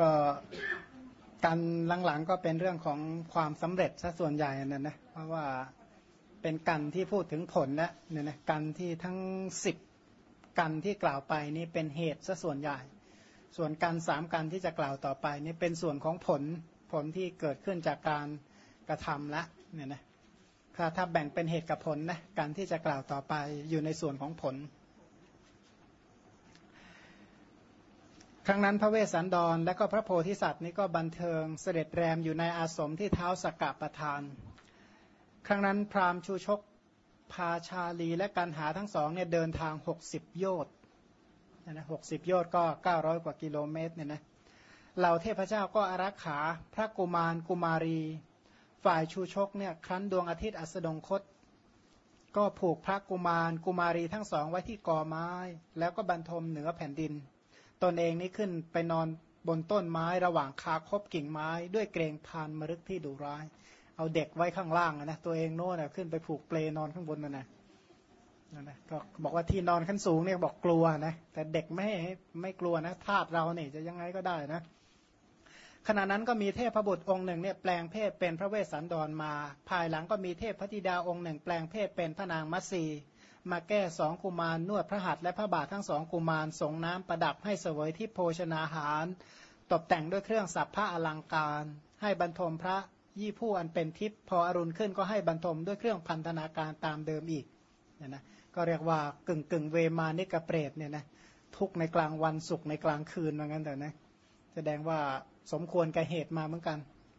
ก็การหลังๆก็เป็นเรื่องของความสำเร็จซะส่วนใหญ่นั่นนะเพราะว่าเป็นกันที่พูดถึงผลแล้วเนี่ยนะกันที่ทั้ง10กันที่กล่าวไปนี่เป็นเหตุซะส่วนใหญ่ส่วนกัน3กันที่จะกล่าวต่อไปนี่เป็นส่วนของผลที่เกิดขึ้นจากการกระทำละเนี่ยนะถ้าแบ่งเป็นเหตุกับผลนะกันที่จะกล่าวต่อไปอยู่ในส่วนของผลครั้งนั้นพระเวสสันดรและก็พระโพธิสัตว์นี้ก็บันเทิงเสด็จแรมอยู่ในอาสมที่เท้าสกกะประทานครั้งนั้นพราหมณ์ชูชกพาชาลีและกันหาทั้งสองเนี่ยเดินทาง60โยชน์นะ60โยชน์ก็900กว่ากิโลเมตรเนี่ยนะเหล่าเทพเจ้าก็อารักขาพระกุมารกุมารีฝ่ายชูชกเนี่ยครั้นดวงอาทิตย์อัสดงคตก็ผูกพระกุมารกุมารีทั้งสองไว้ที่กอไม้แล้วก็บรรทมเหนือแผ่นดินตนเองนี่ขึ้นไปนอนบนต้นไม้ระหว่างคาคบกิ่งไม้ด้วยเกรงพานมฤกที่ดุร้ายเอาเด็กไว้ข้างล่างนะตัวเองโน่นขึ้นไปผูกเปลนอนข้างบนนั่นนะก็บอกว่าที่นอนขั้นสูงเนี่ยบอกกลัวนะแต่เด็กไม่กลัวนะทาสเราเนี่ยจะยังไงก็ได้นะขณะนั้นก็มีเทพบุตรองค์หนึ่งเนี่ยแปลงเพศเป็นพระเวสสันดรมาภายหลังก็มีเทพพธิดาองค์หนึ่งแปลงเพศเป็นพระนางมัตสีมาแก้สองกุมารนวดพระหัตถ์และพระบาททั้งสองกุมารส่งน้ำประดับให้เสวยที่โภชนาหารตกแต่งด้วยเครื่องสัพพะอลังการให้บรรทมพระยี่ผู้อันเป็นทิพย์พออรุณขึ้นก็ให้บรรทมด้วยเครื่องพันธนาการตามเดิมอีกเนี่ยนะก็เรียกว่ากึ่งเวมานิกเปรตเนี่ยนะทุกในกลางวันสุขในกลางคืนว่างั้นแต่นะแสดงว่าสมควรแก่เหตุมาเหมือนกัน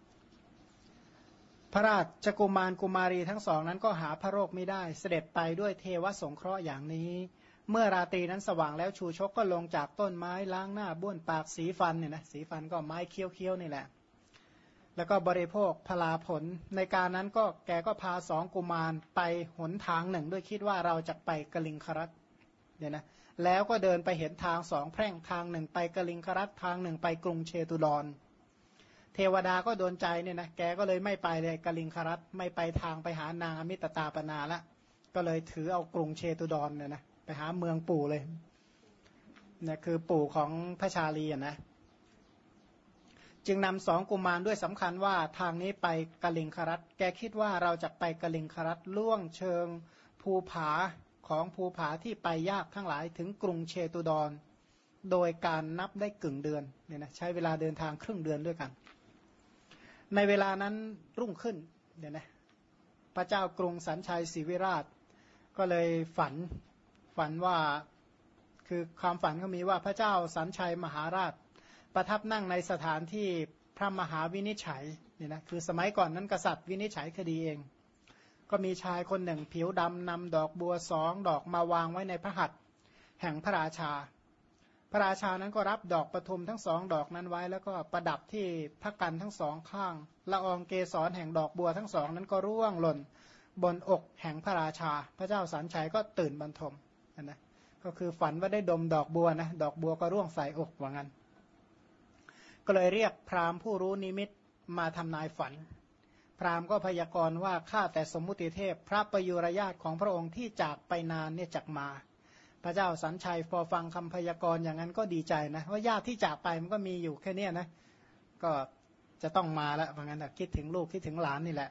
พระราชกุมารกุมารีทั้งสองนั้นก็หาพระโรคไม่ได้เสด็จไปด้วยเทวสงเคราะห์อย่างนี้เมื่อราตรีนั้นสว่างแล้วชูชกก็ลงจากต้นไม้ล้างหน้าบ้วนปากสีฟันเนี่ยนะสีฟันก็ไม้เคี้ยวๆนี่แหละแล้วก็บริโภคพลาผลในการนั้นก็แกก็พาสองกุมารไปหนทางหนึ่งด้วยคิดว่าเราจะไปกลิงครัตเนี่ยนะแล้วก็เดินไปเห็นทางสองแพร่งทางหนึ่งไปกลิงครัตทางหนึ่งไปกรุงเชตุดรเทวดาก็โดนใจเนี่ยนะแกก็เลยไม่ไปเลยกลิงครัตไม่ไปทางไปหานางอมิตตาปนาละก็เลยถือเอากรุงเชตุดรเนี่ยนะไปหาเมืองปู่เลยนะคือปู่ของพระชาลีนะจึงนำสองกุมารด้วยสำคัญว่าทางนี้ไปกลิงครัตแกคิดว่าเราจะไปกลิงครัตล่วงเชิงภูผาของภูผาที่ไปยากทั้งหลายถึงกรุงเชตุดรโดยการนับได้กึ่งเดือนเนี่ยนะใช้เวลาเดินทางครึ่งเดือนด้วยกันในเวลานั้นรุ่งขึ้นเนี่ยนะพระเจ้ากรุงสันชัยศรีวิราชก็เลยฝันว่าคือความฝันก็มีว่าพระเจ้าสันชัยมหาราชประทับนั่งในสถานที่พระมหาวินิจฉัยเนี่ยนะคือสมัยก่อนนั้นกษัตริย์วินิจฉัยคดีเองก็มีชายคนหนึ่งผิวดำนำดอกบัว2 ดอกมาวางไว้ในพระหัตถ์แห่งพระราชาพระราชานั้นก็รับดอกปทุมทั้ง2 ดอกนั้นไว้แล้วก็ประดับที่พระกันทั้ง2ข้างละอองเกสรแห่งดอกบัวทั้ง2นั้นก็ร่วงหล่นบนอกแห่งพระราชาพระเจ้าสันชัยก็ตื่นบรรทมนะก็คือฝันว่าได้ดมดอกบัวนะดอกบัวก็ร่วงใส่อกว่างั้นก็เลยเรียกพราหมณ์ผู้รู้นิมิตมาทำนายฝันพราหมณ์ก็พยากรณ์ว่าข้าแต่สมมุติเทพพระประยุรญาติของพระองค์ที่จากไปนานเนี่ยจักมาพระเจ้าสันชัยพอฟังคำพยากรณ์อย่างนั้นก็ดีใจนะว่าญาติที่จากไปมันก็มีอยู่แค่นี้นะก็จะต้องมาแล้วเพราะงั้นคิดถึงลูกคิดถึงหลานนี่แหละ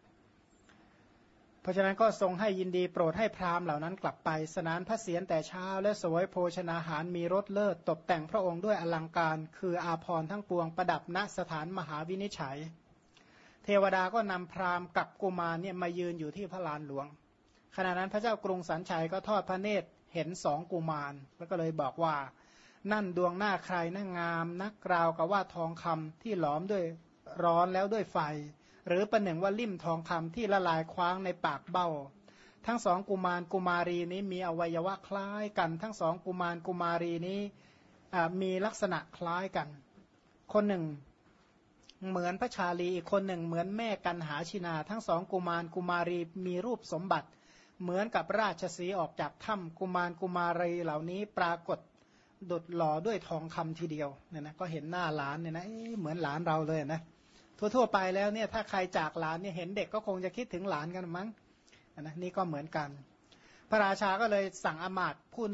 เพราะฉะนั้นก็ทรงให้ยินดีโปรดให้พราหมณ์เหล่านั้นกลับไปสนานพระเศียรแต่เช้าและเสวยโภชนาหารมีรสเลิศตกแต่งพระองค์ด้วยอลังการคืออาภรณ์ทั้งปวงประดับณสถานมหาวินิจฉัยเทวดาก็นำพราหมณ์กับกุมารเนี่ยมายืนอยู่ที่พระลานหลวงขณะนั้นพระเจ้ากรุงสันชัยก็ทอดพระเนตรเห็น2 กุมารแล้วก็เลยบอกว่านั่นดวงหน้าใครน่างามนักราวกับว่าทองคำที่หลอมด้วยร้อนแล้วด้วยไฟหรือประหนึ่งว่าลิ่มทองคำที่ละลายคว้างในปากเบ้าทั้ง2 กุมารกุมารีนี้มีอวัยวะคล้ายกันทั้ง2 กุมารกุมารีนี้มีลักษณะคล้ายกันคนหนึ่งเหมือนพระชาลีอีกคนหนึ่งเหมือนแม่กันหาชินาทั้ง2 กุมารกุมารีมีรูปสมบัติเหมือนกับราชสีห์ออกจากถ้ำกุมารกุมารีเหล่านี้ปรากฏดุจหล่อด้วยทองคำทีเดียวเนี่ยนะก็เห็นหน้าหลานเนี่ยนะเหมือนหลานเราเลยนะทั่วไปแล้วเนี่ยถ้าใครจากหลานเนี่ยเห็นเด็กก็คงจะคิดถึงหลานกันมั้งนะนี่ก็เหมือนกันพระราชาก็เลยสั่งอมาตย์ผู้หนึ่งที่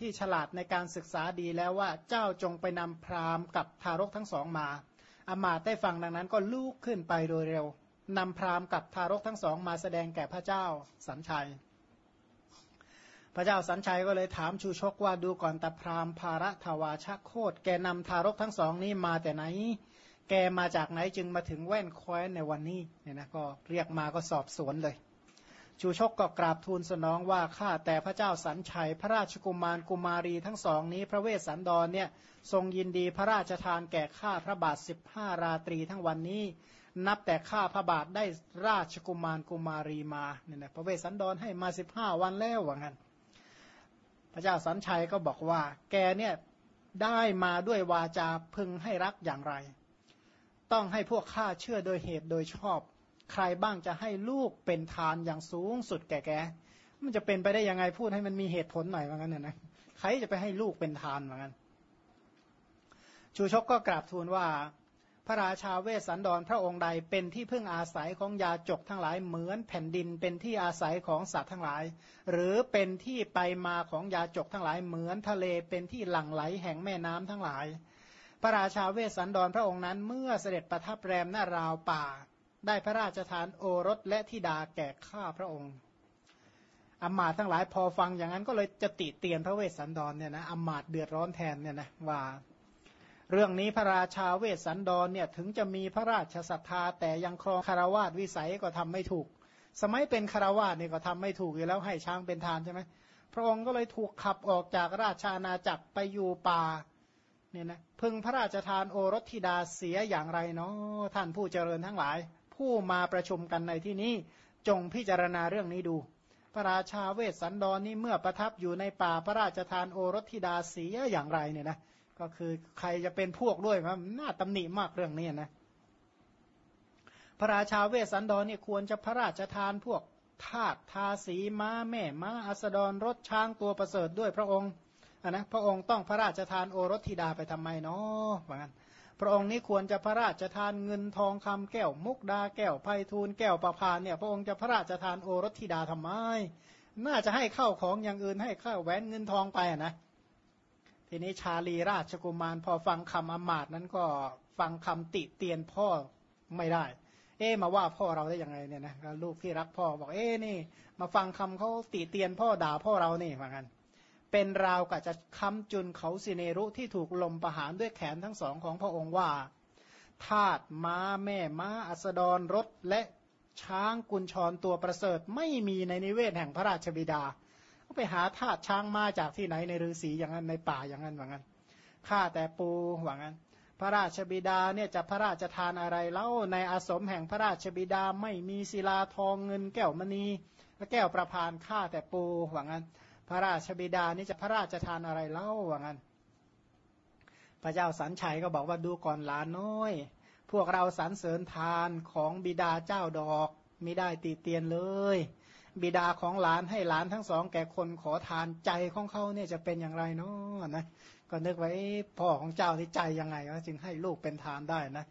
ที่ฉลาดในการศึกษาดีแล้วว่าเจ้าจงไปนำพราหมณ์กับทารกทั้งสองมาอมาตย์ได้ฟังดังนั้นก็ลุกขึ้นไปโดยเร็วนำพราหมณ์กับทารกทั้งสองมาแสดงแก่พระเจ้าสัญชัยพระเจ้าสัญชัยก็เลยถามชูชกว่าดูก่อนตาพราหมณ์ภารทวาชโคตแกนำทารกทั้งสองนี้มาแต่ไหนแกมาจากไหนจึงมาถึงแว่นแคว้นในวันนี้เนี่ยนะก็เรียกมาก็สอบสวนเลยชูชกก็กราบทูลสนองว่าข้าแต่พระเจ้าสัญชัยพระราชกุมารกุมารีทั้งสองนี้พระเวสสันดรเนี่ยทรงยินดีพระราชทานแก่ข้าพระบาท15ราตรีทั้งวันนี้นับแต่ข้าพระบาทได้ราชกุมารกุมารีมาเนี่ยนะพระเวสสันดรให้มา15วันแล้วว่างั้นพระเจ้าสัญชัยก็บอกว่าแกเนี่ยได้มาด้วยวาจาพึงให้รักอย่างไรต้องให้พวกข้าเชื่อโดยเหตุโดยชอบใครบ้างจะให้ลูกเป็นทานอย่างสูงสุดแก่แกมันจะเป็นไปได้ยังไงพูดให้มันมีเหตุผลหน่อยว่างั้นเนี่ยนะใครจะไปให้ลูกเป็นทานว่างั้นชูชกก็กราบทูลว่าพระราชาเวสสันดรพระองค์ใดเป็นที่พึ่งอาศัยของยาจกทั้งหลายเหมือนแผ่นดินเป็นที่อาศัยของสัตว์ทั้งหลายหรือเป็นที่ไปมาของยาจกทั้งหลายเหมือนทะเลเป็นที่หลั่งไหลแห่งแม่น้ำทั้งหลายพระราชาเวสสันดรพระองค์นั้นเมื่อเสด็จประทับแรมหน้าราวป่าได้พระราชทานโอรสและธิดาแก่ข้าพระองค์อำมาตย์ทั้งหลายพอฟังอย่างนั้นก็เลยจะติเตียนพระเวสสันดรเนี่ยนะอำมาตย์เดือดร้อนแทนเนี่ยนะว่าเรื่องนี้พระราชาเวสสันดรเนี่ยถึงจะมีพระราชศรัทธาแต่ยังครองคารวาสวิสัยก็ทำไม่ถูกสมัยเป็นคารวาสเนี่ยก็ทำไม่ถูกอยู่แล้วให้ช้างเป็นทานใช่ไหมพระองค์ก็เลยถูกขับออกจากราชอาณาจักรไปอยู่ป่าเนี่ยนะพึงพระราชทานโอรสธิดาเสียอย่างไรเนาะท่านผู้เจริญทั้งหลายผู้มาประชุมกันในที่นี้จงพิจารณาเรื่องนี้ดูพระราชาเวสสันดรนี้เมื่อประทับอยู่ในป่าพระราชทานโอรสธิดาเสียอย่างไรเนี่ยนะก็คือใครจะเป็นพวกด้วยมันน่าตำหนิมากเรื่องนี้นะพระราชาเวสสันดรเนี่ยควรจะพระราชทานพวกทาสทาสีม้าแม่ม้าอัสดรรถช้างตัวประเสริฐด้วยพระองค์นะพระองค์ต้องพระราชทานโอรสธิดาไปทำไมเนาะว่างั้นพระองค์นี้ควรจะพระราชทานเงินทองคำแก้วมุกดาแก้วไพฑูรย์แก้วประพานเนี่ยพระองค์จะพระราชทานโอรสธิดาทำไมน่าจะให้เข้าของอย่างอื่นให้ข้าวแหวนเงินทองไปนะทีนี้ชาลีราชกุมารพอฟังคำอมาตย์นั้นก็ฟังคำติเตียนพ่อไม่ได้มาว่าพ่อเราได้ยังไงเนี่ยนะลูกที่รักพ่อบอกนี่มาฟังคำเขาติเตียนพ่อด่าพ่อเรานี่ว่างั้นเป็นราวกับจะค้ำจุนเขาสิเนรุที่ถูกลมประหารด้วยแขนทั้งสองของพระองค์ว่าทาสม้าแม่ม้าอัสดรรถและช้างกุญชรตัวประเสริฐไม่มีในนิเวศแห่งพระราชบิดาไปหาทาสช้างมาจากที่ไหนในฤาษีอย่างนั้นในป่าอย่างนั้นว่างั้นข้าแต่ปูว่างั้นพระราชบิดาเนี่ยจะพระราชทานอะไรเล่าในอาสมแห่งพระราชบิดาไม่มีศิลาทองเงินแก้วมณีและแก้วประพานข้าแต่ปูว่างั้นพระราชบิดานี่จะพระราชทานอะไรเล่าว่างั้นพระเจ้าสัญชัยก็บอกว่าดูก่อนหลานน้อยพวกเราสรรเสริญทานของบิดาเจ้าดอกมิได้ติเตียนเลยบิดาของหลานให้หลานทั้งสองแก่คนขอทานใจของเขาเนี่ยจะเป็นอย่างไรเนาะนะก็นึกไว้พ่อของเจ้าที่ใจยังไงก็จึงให้ลูกเป็นทานได้นะ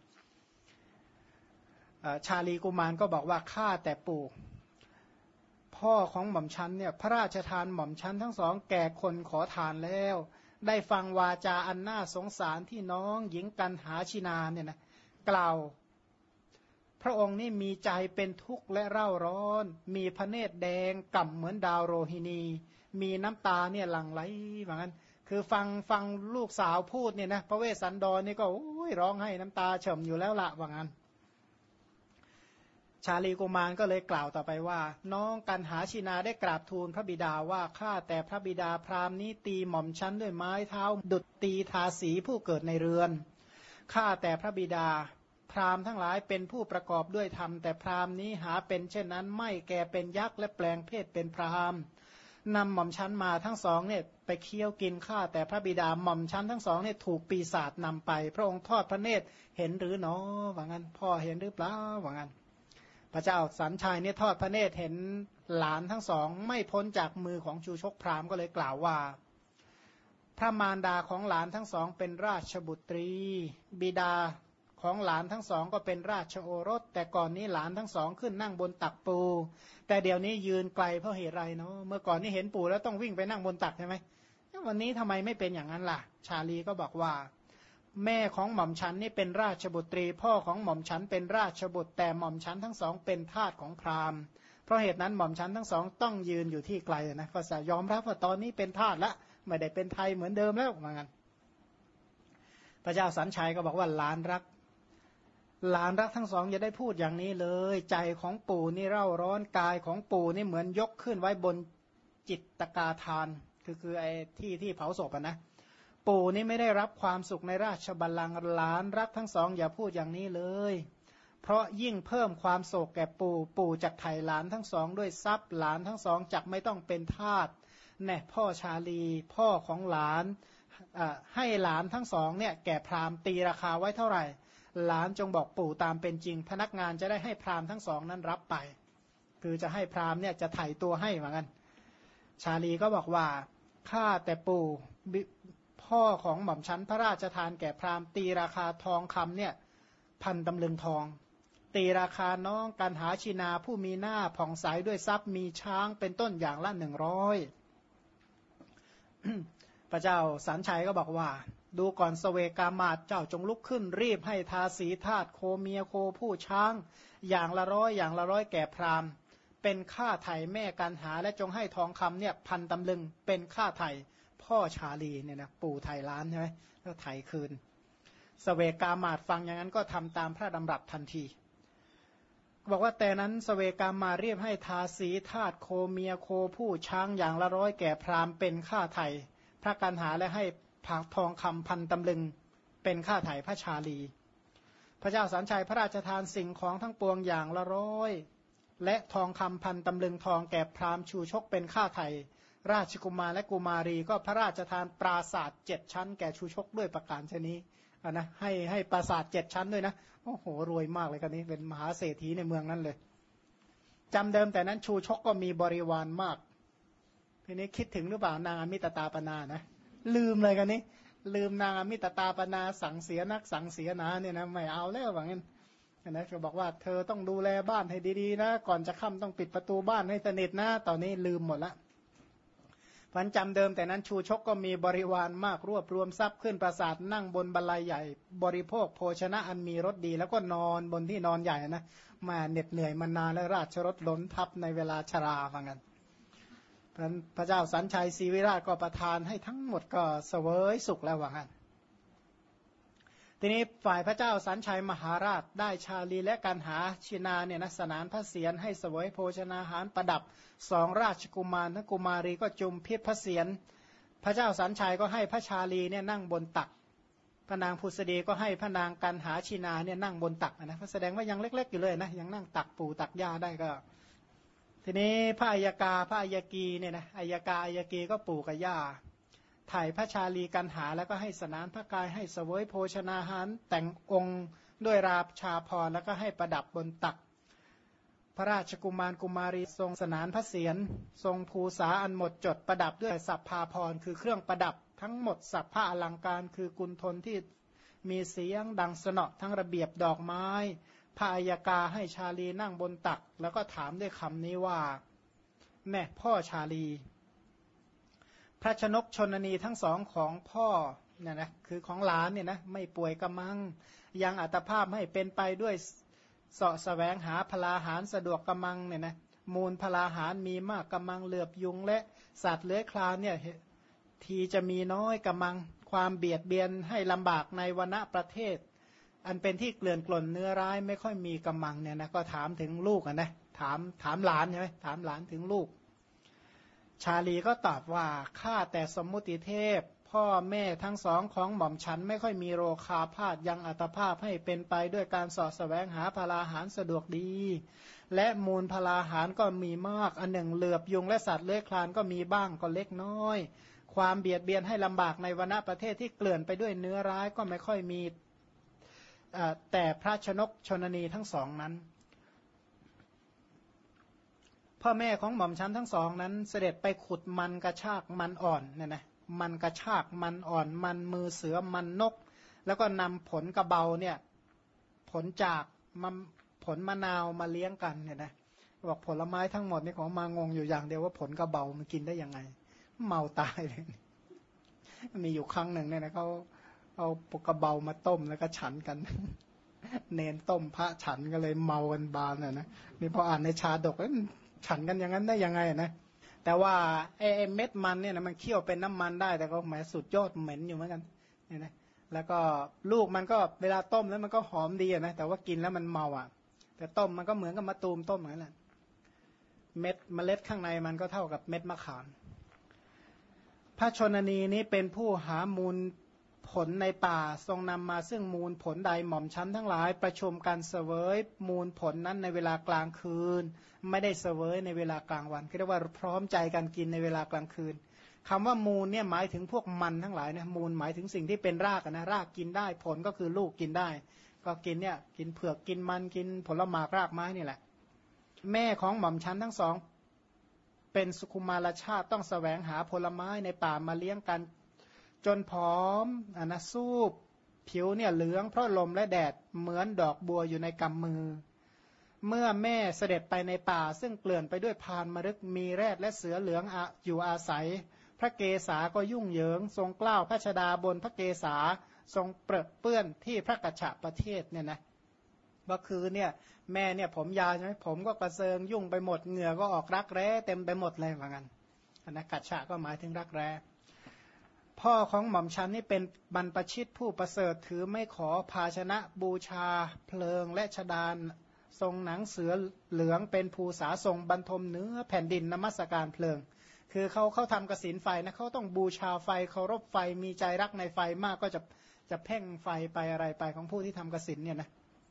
ชาลีกุมารก็บอกว่าข้าแต่ปู่พ่อของหม่อมชันเนี่ยพระราชทานหม่อมชันทั้งสองแก่คนขอทานแล้วได้ฟังวาจาอันน่าสงสารที่น้องหญิงกันหาชินาเนี่ยนะกล่าวพระองค์นี่มีใจเป็นทุกข์และเร่าร้อนมีพระเนตรแดงก่ำเหมือนดาวโรหินีมีน้ำตาเนี่ยหลั่งไหลว่างั้นคือฟังลูกสาวพูดเนี่ยนะพระเวสสันดรนี่ก็ร้องให้น้ำตาเฉ่ำอยู่แล้วละว่างั้นชาลีกุมารก็เลยกล่าวต่อไปว่าน้องกันหาชินาได้กราบทูลพระบิดาว่าข้าแต่พระบิดาพราหมณ์นี้ตีหม่อมชั้นด้วยไม้เท้าดุจตีทาสีผู้เกิดในเรือนข้าแต่พระบิดาพราหมณ์ทั้งหลายเป็นผู้ประกอบด้วยธรรมแต่พราหมณ์นี้หาเป็นเช่นนั้นไม่แก่เป็นยักษ์และแปลงเพศเป็นพราหมณ์นำหม่อมชั้นมาทั้งสองเนี่ยไปเคี้ยวกินข้าแต่พระบิดาหม่อมชั้นทั้งสองเนี่ยถูกปีศาจนำไปพระองค์ทอดพระเนตรเห็นหรือเนาะว่างั้นพ่อเห็นหรือเปล่าว่างั้นพระเจ้าสัญชัยเนี่ยทอดพระเนตรเห็นหลานทั้งสองไม่พ้นจากมือของชูชกพราหมณ์ก็เลยกล่าวว่าพระมารดาของหลานทั้งสองเป็นราชบุตรีบิดาของหลานทั้งสองก็เป็นราชโอรสแต่ก่อนนี้หลานทั้งสองขึ้นนั่งบนตักปูแต่เดี๋ยวนี้ยืนไกลเพราะเหตุไรเนาะเมื่อก่อนนี้เห็นปู่แล้วต้องวิ่งไปนั่งบนตักใช่ไหมวันนี้ทำไมไม่เป็นอย่างนั้นล่ะชาลีก็บอกว่าแม่ของหม่อมฉันนี่เป็นราชบุตรีพ่อของหม่อมฉันเป็นราชบุตรแต่หม่อมฉันทั้งสองเป็นทาสของพราหมณ์เพราะเหตุนั้นหม่อมฉันทั้งสองต้องยืนอยู่ที่ไกลนะก็จะยอมรับว่าตอนนี้เป็นทาสละไม่ได้เป็นไทยเหมือนเดิมแล้วเหมือนกันพระเจ้าสันชัยก็บอกว่าหลานรักทั้งสองอย่าได้พูดอย่างนี้เลยใจของปู่นี่เร่าร้อนกายของปู่นี่เหมือนยกขึ้นไว้บนจิตตกาทานคือไอ้ที่เผาศพนะปู่นี่ไม่ได้รับความสุขในราชบัลลังก์หลานรักทั้งสองอย่าพูดอย่างนี้เลยเพราะยิ่งเพิ่มความโศกแก่ปู่จักไถ่หลานทั้งสองด้วยทรัพย์หลานทั้งสองจักไม่ต้องเป็นทาสแน่พ่อชาลีพ่อของหลานให้หลานทั้งสองเนี่ยแก่พราหมณ์ตีราคาไว้เท่าไหร่หลานจงบอกปู่ตามเป็นจริงพนักงานจะได้ให้พราหมณ์ทั้งสองนั้นรับไปคือจะให้พราหมณ์เนี่ยจะไถ่ตัวให้เหมือนกันชาลีก็บอกว่าข้าแต่ปู่พ่อของหม่อมชั้นพระราชทานแก่พราหมณ์ตีราคาทองคำเนี่ย1,000 ตำลึงทองตีราคาน้องกันหาชินาผู้มีหน้าผ่องใสด้วยทรัพย์มีช้างเป็นต้นอย่างละ100 พระเจ้าสันชัยก็บอกว่าดูก่อนเสวกามาศเจ้าจงลุกขึ้นรีบให้ทาสีทาสโคเมียโคผู้ช้างอย่างละร้อยแก่พราหมณ์เป็นค่าไถ่แม่กันหาและจงให้ทองคำเนี่ย1,000 ตำลึงเป็นค่าไถ่พ่อชาลีเนี่ยนะปู่ไถ่ล้านใช่ไหมแล้วไถ่คืนเสวกามาศฟังอย่างนั้นก็ทำตามพระดำรัสทันทีบอกว่าแต่นั้นเสวกามาเรียบให้ทาสีทาสโคเมียโคผู้ช้างอย่างละ100แก่พราหมณ์เป็นค่าไถ่พระกันหาและให้ผักทองคำ1,000 ตำลึงเป็นค่าไถ่พระชาลีพระเจ้าสันชัยพระราชทานสิ่งของทั้งปวงอย่างละ100และทองคำ1,000 ตำลึงทองแก่พราหมณ์ชูชกเป็นค่าไถ่ราชกุมารและกุมารีก็พระราชทานปราสาท7 ชั้นแก่ชูชกด้วยประการชนี้นะให้ปราสาท7 ชั้นด้วยนะโอ้โหรวยมากเลยกันนี้เป็นมหาเศรษฐีในเมืองนั้นเลยจำเดิมแต่นั้นชูชกก็มีบริวารมากทีนี้คิดถึงหรือเปล่านางอมิตตาปนานะลืมเลยกันนี้ลืมนางอมิตตาปนาสั่งเสียนักสั่งเสียนาเนี่ยนะไม่เอาแล้วว่างั้นนะก็บอกว่าเธอต้องดูแลบ้านให้ดีๆนะก่อนจะค่ำต้องปิดประตูบ้านให้สนิทนะตอนนี้ลืมหมดละพันจำเดิมแต่นั้นชูชกก็มีบริวารมากรวบรวมทรัพย์ขึ้นปราสาทนั่งบนบัลลัยใหญ่บริโภคโภชนะอันมีรสดีแล้วก็นอนบนที่นอนใหญ่นะมาเหน็ดเหนื่อยมานานและราชรถล้นทับในเวลาชราว่างั้นพระเจ้าสันชัยศรีวิราชก็ประทานให้ทั้งหมดก็เสวยสุขแล้วว่างั้นทีนี้ฝ่ายพระเจ้าสันชัยมหาราชได้ชาลีและกันหาชินาเนี่ยนะสนานพระเศียรให้เสวยโภชนาหารประดับ2 ราชกุมารทั้งกุมารีก็จุมพิษพระเศียรพระเจ้าสันชัยก็ให้พระชาลีเนี่ยนั่งบนตักพระนางพุษดีก็ให้พระนางกันหาชินาเนี่ยนั่งบนตักนะแสดงว่ายังเล็กๆอยู่เลยนะยังนั่งตักปู่ตักย่าได้ก็ทีนี้พระอัยกาพระอัยกีเนี่ยนะอัยกาอัยกีก็ปู่กับย่าถ่ายพระชาลีกันหาแล้วก็ให้สนานพระกายให้เสวยโภชนาหารแต่งองค์ด้วยราชาภรณ์แล้วก็ให้ประดับบนตักพระราชกุมารกุมารีทรงสนานพระเศียรทรงภูษาอันหมดจดประดับด้วยสัพพาภรณ์คือเครื่องประดับทั้งหมดสัพพะอลังการคือกุณฑลที่มีเสียงดังสนอทั้งระเบียบดอกไม้พระอัยกาให้ชาลีนั่งบนตักแล้วก็ถามด้วยคำนี้ว่าแม่พ่อชาลีพระชนกชนนีทั้งสองของพ่อเนี่ยนะคือของหลานเนี่ยนะไม่ป่วยกำมังยังอัตภาพให้เป็นไปด้วยเสาะแสวงหาพลาหารสะดวกกำมังเนี่ยนะมูลพลาหารมีมากกำมังเหลือบยุงและสัตว์เลื้อยคลานเนี่ยทีจะมีน้อยกำมังความเบียดเบียนให้ลำบากในวรรณประเทศอันเป็นที่เกลื่อนกล่นเนื้อร้ายไม่ค่อยมีกำมังเนี่ยนะก็ถามถึงลูกนะถามหลานใช่ไหมถามหลานถึงลูกชาลีก็ตอบว่าข้าแต่สมมุติเทพพ่อแม่ทั้งสองของหม่อมฉันไม่ค่อยมีโรคาพาธยังอัตภาพให้เป็นไปด้วยการสอดแสวงหาพลาหารสะดวกดีและมูลพลาหารก็มีมากอันหนึ่งเหลือบยุงและสัตว์เลื้อยคลานก็มีบ้างก็เล็กน้อยความเบียดเบียนให้ลำบากในวรรณประเทศที่เกลื่อนไปด้วยเนื้อร้ายก็ไม่ค่อยมีแต่พระชนกชนนีทั้งสองนั้นพ่อแม่ของหม่อมชั้นทั้งสองนั้นเสด็จไปขุดมันกระชากมันอ่อนเนี่ยนะมันกระชากมันอ่อนมันมือเสือมันนกแล้วก็นำผลกระเบาเนี่ยผลจากผลมะนาวมาเลี้ยงกันเนี่ยนะบอกผลไม้ทั้งหมดนี่ของมางงอยู่อย่างเดียวว่าผลกระเบามันกินได้ยังไงเมาตายเลยมีอยู่ครั้งหนึ่งเนี่ยนะเขาเอาปกระเบามาต้มแล้วก็ฉันกัน เนนต้มพระฉันก็เลยเมากันบานนะนี่พออ่านในชาดกฉันกันอย่างนั้นได้ยังไงนะแต่ว่าไอ้เม็ดมันเนี่ยนะมันเคี่ยวเป็นน้ำมันได้แต่ก็แหมสุดยอดเหม็นอยู่เหมือนกันเนี่ยนะแล้วก็ลูกมันก็เวลาต้มแล้วมันก็หอมดีนะแต่ว่ากินแล้วมันเมาอ่ะแต่ต้มมันก็เหมือนกับมะตูมต้มเหมือนกันแหละเล็ดข้างในมันก็เท่ากับเม็ดมะขามพระชนนีนี้เป็นผู้หามูลผลในป่าทรงนำมาซึ่งมูลผลใดหม่อมชั้นทั้งหลายประชุมกันเสวยมูลผลนั้นในเวลากลางคืนไม่ได้เสวยในเวลากลางวันเรียกว่าพร้อมใจกันกินในเวลากลางคืนคำว่ามูลเนี่ยหมายถึงพวกมันทั้งหลายนะมูลหมายถึงสิ่งที่เป็นรากนะรากกินได้ผลก็คือลูกกินได้ก็กินเนี่ยกินเผือกกินมันกินผลไม้รากไม้นี่แหละแม่ของหม่อมชั้นทั้งสองเป็นสุขุมารชาติต้องแสวงหาผลไม้ในป่ามาเลี้ยงกันจนผอมนะสูบผิวเนี่ยเหลืองเพราะลมและแดดเหมือนดอกบัวอยู่ในกำมือเมื่อแม่เสด็จไปในป่าซึ่งเกลื่อนไปด้วยพานมฤกมีแรดและเสือเหลืองอยู่อาศัยพระเกศาก็ยุ่งเหยิงทรงกล้าวพระชดาบนพระเกศาทรงเปรอะเปื้อนที่พระกัจฉประเทศเนี่ยนะก็คือเนี่ยแม่เนี่ยผมยาวใช่ไหมผมก็กระเซิงยุ่งไปหมดเหงื่อก็ออกรักแร้เต็มไปหมดเลยว่างั้นนะกัจฉะก็หมายถึงรักแร้พ่อของหม่อมชันนี่เป็นบรรพชิตผู้ประเสริฐถือไม่ขอภาชนะบูชาเพลิงและชดานทรงหนังเสือเหลืองเป็นภูษาทรงบรรทมเนื้อแผ่นดินนมัสการเพลิงคือเขาทำกสิณไฟนะเขาต้องบูชาไฟเคารพไฟมีใจรักในไฟมากก็จะเพ่งไฟไปอะไรไปของผู้ที่ทำกสิณเนี่ยนะ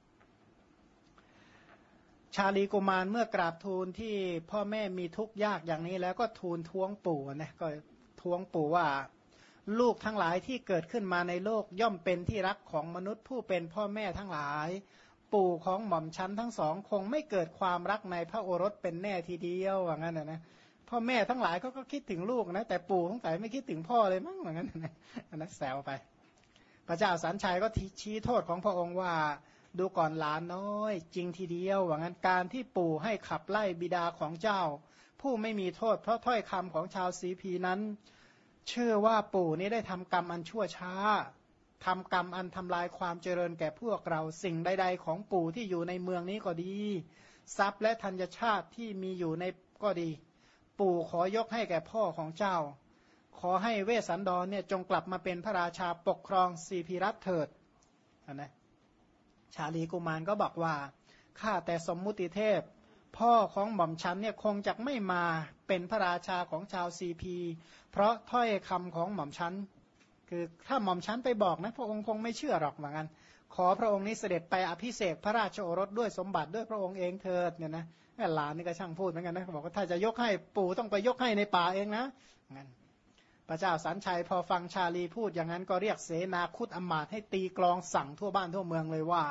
ชาลีกุมารเมื่อกราบทูลที่พ่อแม่มีทุกข์ยากอย่างนี้แล้วก็ทูลท้วงปู่นะก็ท้วงปู่ว่าลูกทั้งหลายที่เกิดขึ้นมาในโลกย่อมเป็นที่รักของมนุษย์ผู้เป็นพ่อแม่ทั้งหลายปู่ของหม่อมชั้นทั้งสองคงไม่เกิดความรักในพระโอรสเป็นแน่ทีเดียวว่างั้นนะพ่อแม่ทั้งหลายเขาก็คิดถึงลูกนะแต่ปู่ทั้งหลายไม่คิดถึงพ่อเลยมั้งว่างั้นนะนะแซวไปพระเจ้าสันชัยก็ชี้โทษของพระองค์ว่าดูก่อนหลานน้อยจริงทีเดียวว่างั้นการที่ปู่ให้ขับไล่บิดาของเจ้าผู้ไม่มีโทษเพราะถ้อยคำของชาวสีพีนั้นเชื่อว่าปู่นี้ได้ทำกรรมอันชั่วช้าทำกรรมอันทำลายความเจริญแก่พวกเราสิ่งใดๆของปู่ที่อยู่ในเมืองนี้ก็ดีทรัพย์และธัญชาติที่มีอยู่ในก็ดีปู่ขอยกให้แก่พ่อของเจ้าขอให้เวสสันดรเนี่ยจงกลับมาเป็นพระราชาปกครองสีพิรัตเถิดนะชาลีกุมารก็บอกว่าข้าแต่สมมุติเทพพ่อของหม่อมฉันเนี่ยคงจะไม่มาเป็นพระราชาของชาวซีพีเพราะถ้อยคำของหม่อมฉันคือถ้าหม่อมฉันไปบอกนะพระองค์คงไม่เชื่อหรอกเหมือนกันขอพระองค์นี้เสด็จไปอภิเษกพระราชโอรสด้วยสมบัติด้วยพระองค์เองเถิดเนี่ยนะหลานนี่ก็ช่างพูดเหมือนกันนะบอกว่าถ้าจะยกให้ปู่ต้องไปยกให้ในป่าเองนะงั้นพระเจ้าสันชัยพอฟังชาลีพูดอย่างนั้นก็เรียกเสนาคุตอมาตย์ให้ตีกลองสั่งทั่วบ้านทั่วเมืองเลยว่า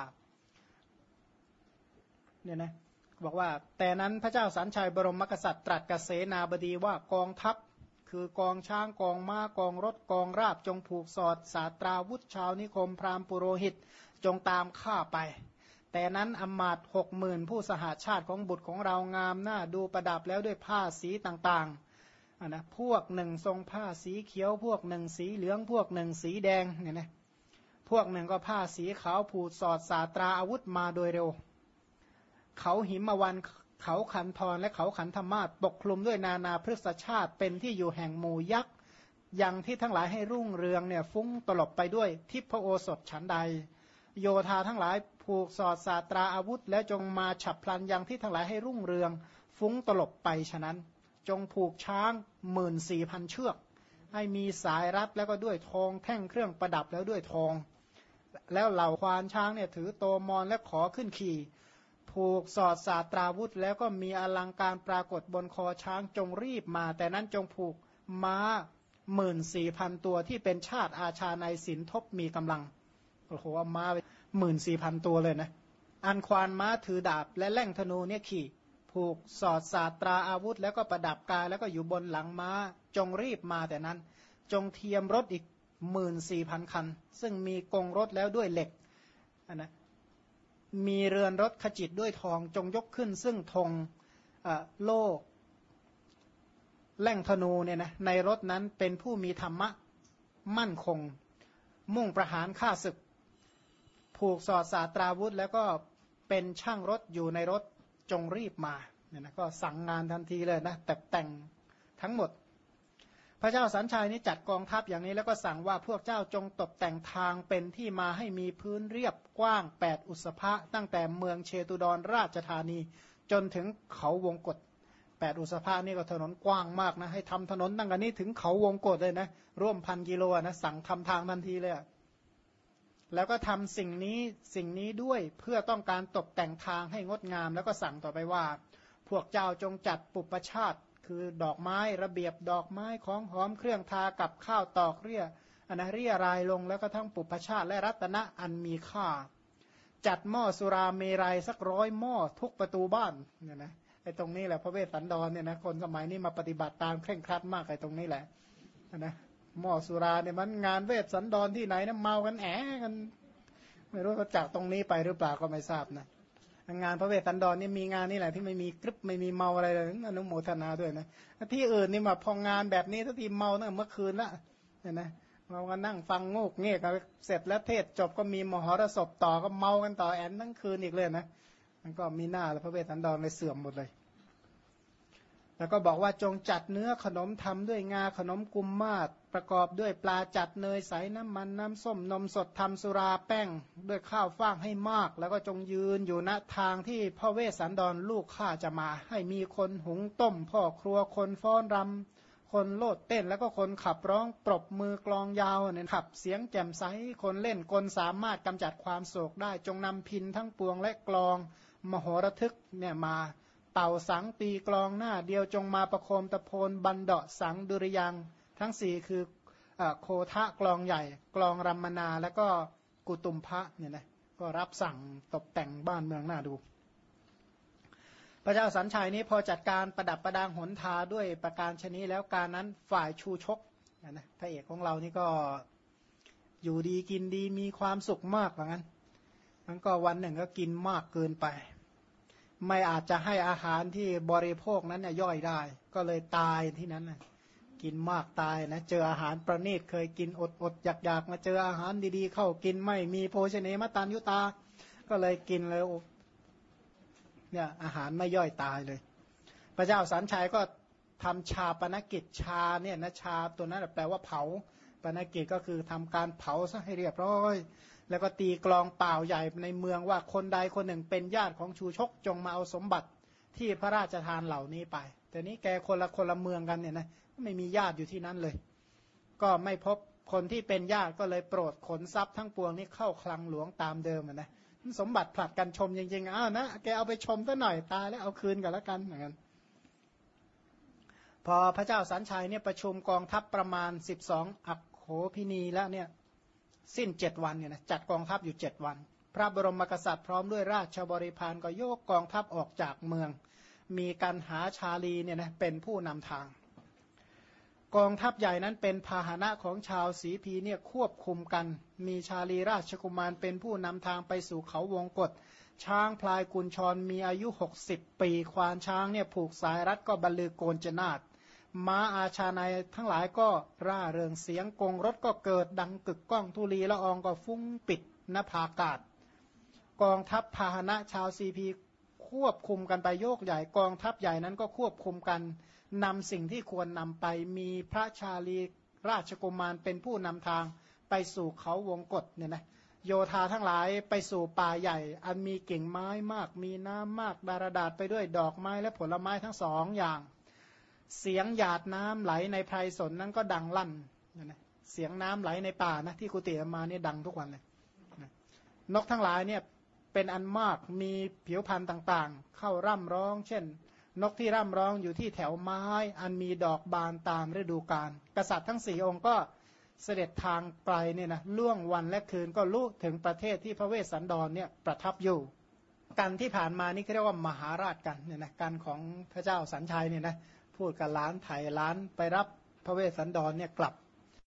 เนี่ยนะบอกว่าแต่นั้นพระเจ้าสันชัยบรมกษัตริย์ตรัสกับเสนาบดีว่ากองทัพคือกองช้างกองม้ากองรถกองราบจงผูกสอดสาตราวุธชาวนิคมพราหมณ์ปุโรหิตจงตามข้าไปแต่นั้นอมาตย์60,000ผู้สหาชาติของบุตรของเรางามหน้าดูประดับแล้วด้วยผ้าสีต่างๆนะพวกหนึ่งทรงผ้าสีเขียวพวกหนึ่งสีเหลืองพวกหนึ่งสีแดงเนี่ยนะพวกหนึ่งก็ผ้าสีขาวผูกสอดสาตราอาวุธมาโดยเร็วเขาหิมวันเขาขันธรและเขาขันธมาศปกคลุมด้วยนานาพฤกษชาติเป็นที่อยู่แห่งหมู่ยักษ์ยังที่ทั้งหลายให้รุ่งเรืองเนี่ยฟุ้งตลบไปด้วยทิพโอสถฉันใดโยธาทั้งหลายผูกสอดสาตราอาวุธและจงมาฉับพลันยังที่ทั้งหลายให้รุ่งเรืองฟุ้งตลบไปฉะนั้นจงผูกช้าง 14,000 เชือกให้มีสายรัดแล้วก็ด้วยทองแท่งเครื่องประดับแล้วด้วยทองแล้วเหล่าควานช้างเนี่ยถือโตมอนและขอขึ้นขี่ผูกสอดสาตราวุธแล้วก็มีอลังการปรากฏบนคอช้างจงรีบมาแต่นั้นจงผูกม้า 14,000 ตัวที่เป็นชาติอาชาในสินทบมีกำลังโอ้โหเอาม้าไป 14,000 ตัวเลยนะอันควานม้าถือดาบและแล่งธนูเนี่ยขี่ผูกสอดสาตราอาวุธแล้วก็ประดับกายแล้วก็อยู่บนหลังม้าจงรีบมาแต่นั้นจงเทียมรถอีก 14,000 คันซึ่งมีกรงรถแล้วด้วยเหล็กนะมีเรือนรถขจิตด้วยทองจงยกขึ้นซึ่งธงโล่แล่งธนูเนี่ยนะในรถนั้นเป็นผู้มีธรรมะมั่นคงมุ่งประหารฆ่าศึกผูกสอดสาตราวุธแล้วก็เป็นช่างรถอยู่ในรถจงรีบมาเนี่ยนะก็สั่งงานทันทีเลยนะแต่งทั้งหมดพระเจ้าสัญชัยนี้จัดกองทัพอย่างนี้แล้วก็สั่งว่าพวกเจ้าจงตกแต่งทางเป็นที่มาให้มีพื้นเรียบกว้าง8อุษภะตั้งแต่เมืองเชตุดรราชธานีจนถึงเขาวงกฏ8อุษภะนี่ก็ถนนกว้างมากนะให้ทำถนนตั้งแต่นี้ถึงเขาวงกฏเลยนะร่วม1,000 กิโลนะสั่งทำทางทันทีเลยแล้วก็ทำสิ่งนี้ด้วยเพื่อต้องการตกแต่งทางให้งดงามแล้วก็สั่งต่อไปว่าพวกเจ้าจงจัดปุปชาติคือดอกไม้ระเบียบดอกไม้ของหอมเครื่องทากับข้าวตอกเรียรายลงแล้วก็ทั้งปุปชาติและรัตนะอันมีค่าจัดหม้อสุราเมรัยสัก100 หม้อทุกประตูบ้านเนี่ยนะไอ้ตรงนี้แหละพระเวสสันดรเนี่ยนะคนสมัยนี้มาปฏิบัติตามเคร่งครัดมากไอ้ตรงนี้แหละนะหม้อสุราเนี่ยมันงานเวสสันดรที่ไหนนะเมากันกันไม่รู้เขาจากตรงนี้ไปหรือเปล่าก็ไม่ทราบนะงานพระเวสสันดรนี่มีงานนี่แหละที่ไม่มีกรึบไม่มีเมาอะไรเลยอนุโมทนาด้วยนะที่อื่นนี่มาพองานแบบนี้ทุกทีเมาตั้งแต่เมื่อคืนละเนี่ยนะเราก็นั่งฟังโงกเงี้ยเสร็จแล้วเทศจบก็มีมหรสพต่อก็เมากันต่อแอนทั้งคืนอีกเลยนะมันก็มีหน้าแล้วพระเวสสันดรเลยเสื่อมหมดเลยแล้วก็บอกว่าจงจัดเนื้อขนมทำด้วยงาขนมกุมมาศประกอบด้วยปลาจัดเนยใสน้ำมันน้ำส้มนมสดทำสุราแป้งด้วยข้าวฟ่างให้มากแล้วก็จงยืนอยู่ณทางที่พ่อเวสสันดรลูกข้าจะมาให้มีคนหุงต้มพ่อครัวคนฟ้อนรำคนโลดเต้นแล้วก็คนขับร้องปรบมือกลองยาวเนี่ยขับเสียงแจ่มใสคนเล่นกลสามารถกำจัดความโศกได้จงนำพิณทั้งปวงและกลองมโหระทึกเนี่ยมาเต่าสังตีกลองหน้าเดียวจงมาประโคมตะโพนบันเดาะสังดุริยังทั้ง4คือโคทะกลองใหญ่กลองรัมมนาแล้วก็กุตุมพะเนี่ยนะก็รับสั่งตกแต่งบ้านเมืองน่าดูพระเจ้าสัญชัยนี้พอจัดการประดับประดางหนทาด้วยประการชนิดแล้วการนั้นฝ่ายชูชกนะพระเอกของเรานี่ก็อยู่ดีกินดีมีความสุขมากเหมือนกันมันก็วันหนึ่งก็กินมากเกินไปไม่อาจจะให้อาหารที่บริโภคนั้นย่อยได้ก็เลยตายที่นั้นนะกินมากตายนะเจออาหารประณีตเคยกินอดอยากมาเจออาหารดีๆเข้ากินไม่มีโภชเนมตันยุตาก็เลยกินเลยเนี่ยอาหารไม่ย่อยตายเลยพระเจ้าสัญชัยก็ทำชาปนกิจชาเนี่ยนะชาตัวนั้นแปลว่าเผาปนกิจก็คือทำการเผาซะให้เรียบร้อยแล้วก็ตีกลองเปล่าใหญ่ในเมืองว่าคนใดคนหนึ่งเป็นญาติของชูชกจงมาเอาสมบัติที่พระราชทานเหล่านี้ไปแต่นี้แกคนละเมืองกันเนี่ยนะไม่มีญาติอยู่ที่นั้นเลยก็ไม่พบคนที่เป็นญาติก็เลยโปรดขนทรัพย์ทั้งปวงนี้เข้าคลังหลวงตามเดิมนะสมบัติผลัดกันชมจริงๆนะแกเอาไปชมซะหน่อยตายแล้วเอาคืนกันแล้วกันเหมือนกันพอพระเจ้าสัญชัยเนี่ยประชุมกองทัพประมาณ12อักโขพินีแล้วเนี่ยสิ้น7 วันเนี่ยนะจัดกองทัพอยู่7 วันพระบรมกษัตริย์พร้อมด้วยราชบริพารก็โยกกองทัพออกจากเมืองมีกันหาชาลีเนี่ยนะเป็นผู้นำทางกองทัพใหญ่นั้นเป็นพาหนะของชาวสีพีเนี่ยควบคุมกันมีชาลีราชกุมารเป็นผู้นำทางไปสู่เขาวงกฏช้างพลายกุญชรมีอายุ60 ปีควานช้างเนี่ยผูกสายรัดก็บรรลือโกนจนาดม้าอาชาในทั้งหลายก็ร่าเริงเสียงกงรถก็เกิดดังกึกก้องธุลีละอองก็ฟุ้งปิดนภาอากาศกองทัพพาหนะชาวซีพีควบคุมกันไปโยกใหญ่กองทัพใหญ่นั้นก็ควบคุมกันนำสิ่งที่ควรนำไปมีพระชาลีราชกุมารเป็นผู้นำทางไปสู่เขาวงกฏเนี่ยนะโยธาทั้งหลายไปสู่ป่าใหญ่อันมีกิ่งไม้มากมีน้ำมากดารดาษไปด้วยดอกไม้และผลไม้ทั้งสองอย่างเสียงหยาดน้ำไหลในไพรสนนั้นก็ดังลั่นนะเสียงน้ำไหลในป่านะที่กุฏิมาเนี่ยดังทุกวันเลยนกทั้งหลายเนี่ยเป็นอันมากมีผิวพรรณต่างๆเข้าร่ำร้องเช่นนกที่ร่ำร้องอยู่ที่แถวไม้อันมีดอกบานตามฤดูกาลกษัตริย์ทั้ง4 องค์ก็เสด็จทางไกลเนี่ยนะล่วงวันและคืนก็ลุถึงประเทศที่พระเวสสันดรเนี่ยประทับอยู่กันที่ผ่านมานี่เรียกว่ามหาราชกันเนี่ยนะกันของพระเจ้าสัญชัยเนี่ยนะพูดกับล้านไถ่ล้านไปรับพระเวสสันดรเนี่ยกลับ